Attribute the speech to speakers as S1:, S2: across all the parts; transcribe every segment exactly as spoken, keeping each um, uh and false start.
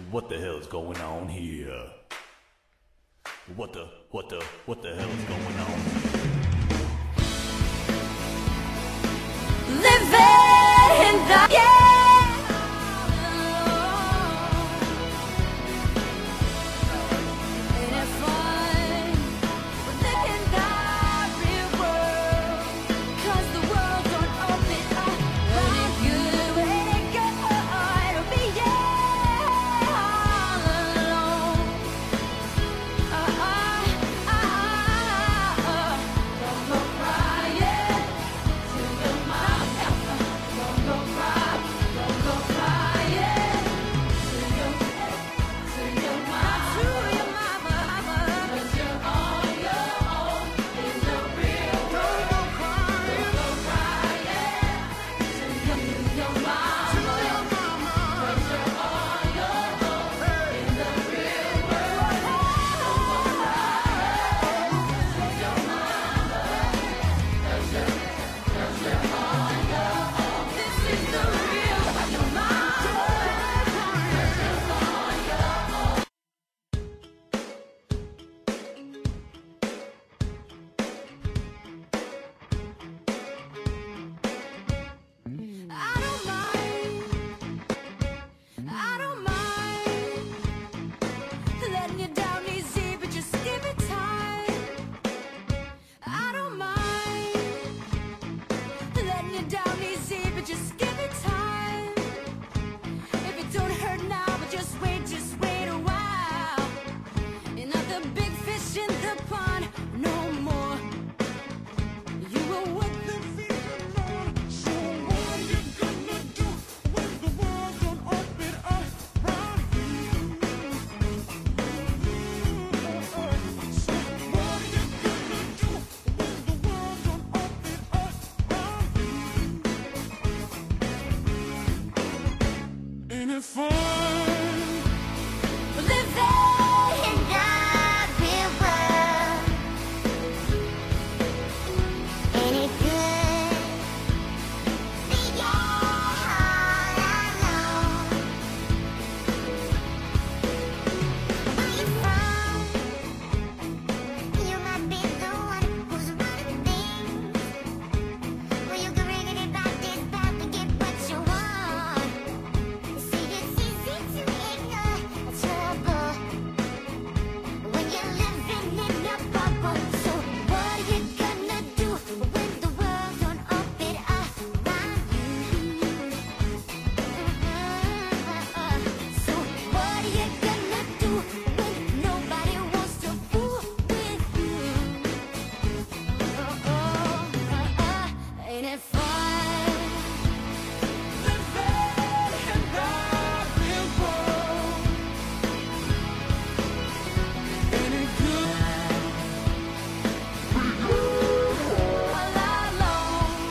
S1: What the hell is going on here? What the, what the, what the hell is going on here?
S2: Living in the yeah. Ain't it fun? We're living the real world, 'cause the world don't open up. Ain't it good? Ain't it good? It'll be yeah all alone. Uh, uh, uh, uh, uh. Don't go crying to your mama. Don't go cry, don't go crying to your, to your mama, to your mama. 'Cause you're on your own in the real world. Don't go crying, don't go crying to your, to your mama, to your mama. 'Cause you're on your own in the real world. Don't go crying to your mama, 'cause you're, 'cause you're on your own. This is the real your mama, 'cause you're on your own. I don't mind, I don't mind letting you down easy, but just give it time. I don't mind letting you down easy, but just give it time. If it don't hurt now, but just wait, just wait a while. Another big fish in the pond, no more. You will wet the feeling on. So what you gonna do when the world don't open up round you? So what you gonna do when the world don't open up round you? Ain't it fun? Living in the real world. Ain't it good? Be all alone. Where you from? You might be the one who's running things. Well, you can ring it about this path to get what you want. You see, it's easy to ignore the trouble when you're living in a bubble. So what are you gonna do when the world don't open up around you? So what are you gonna do when nobody wants to fool with you? Oh, oh, uh, uh, ain't it fun? Living in the real world. Ain't it good? All alone.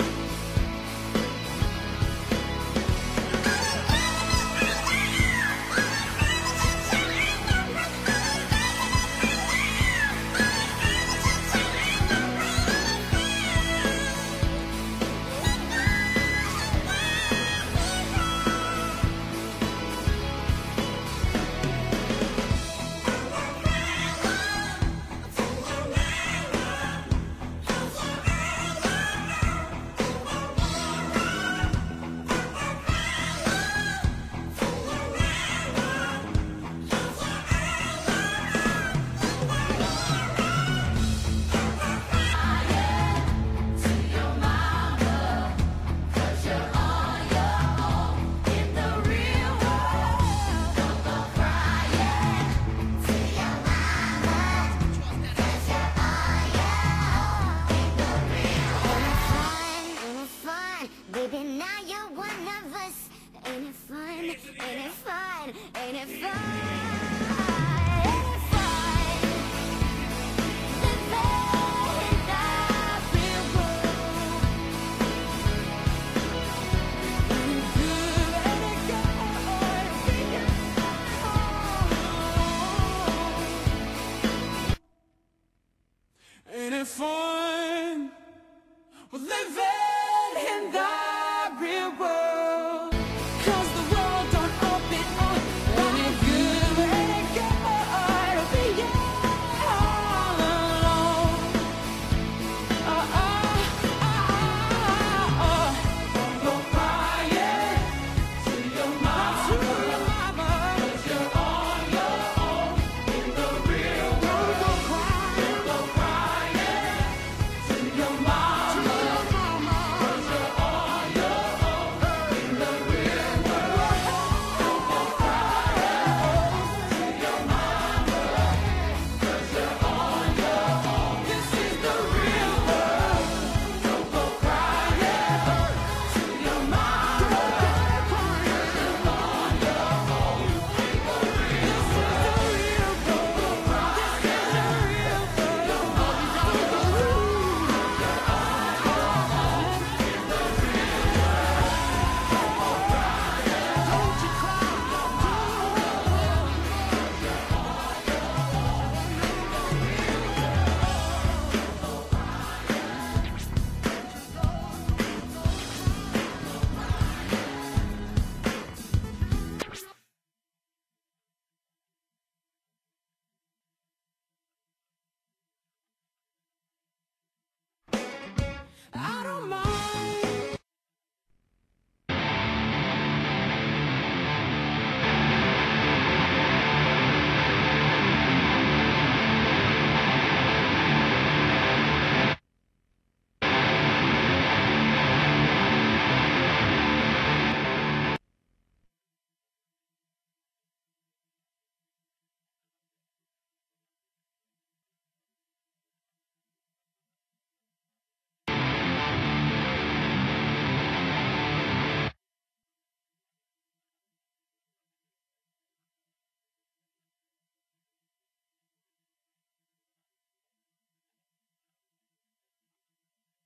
S2: To your mama, 'cause you're on your own in the real world. Don't go crying to your mama, 'cause you're on your own in the real world. Ain't it fun? Ain't it fun? Baby, now you're one of us. Ain't it fun? Ain't it fun? Ain't it fun?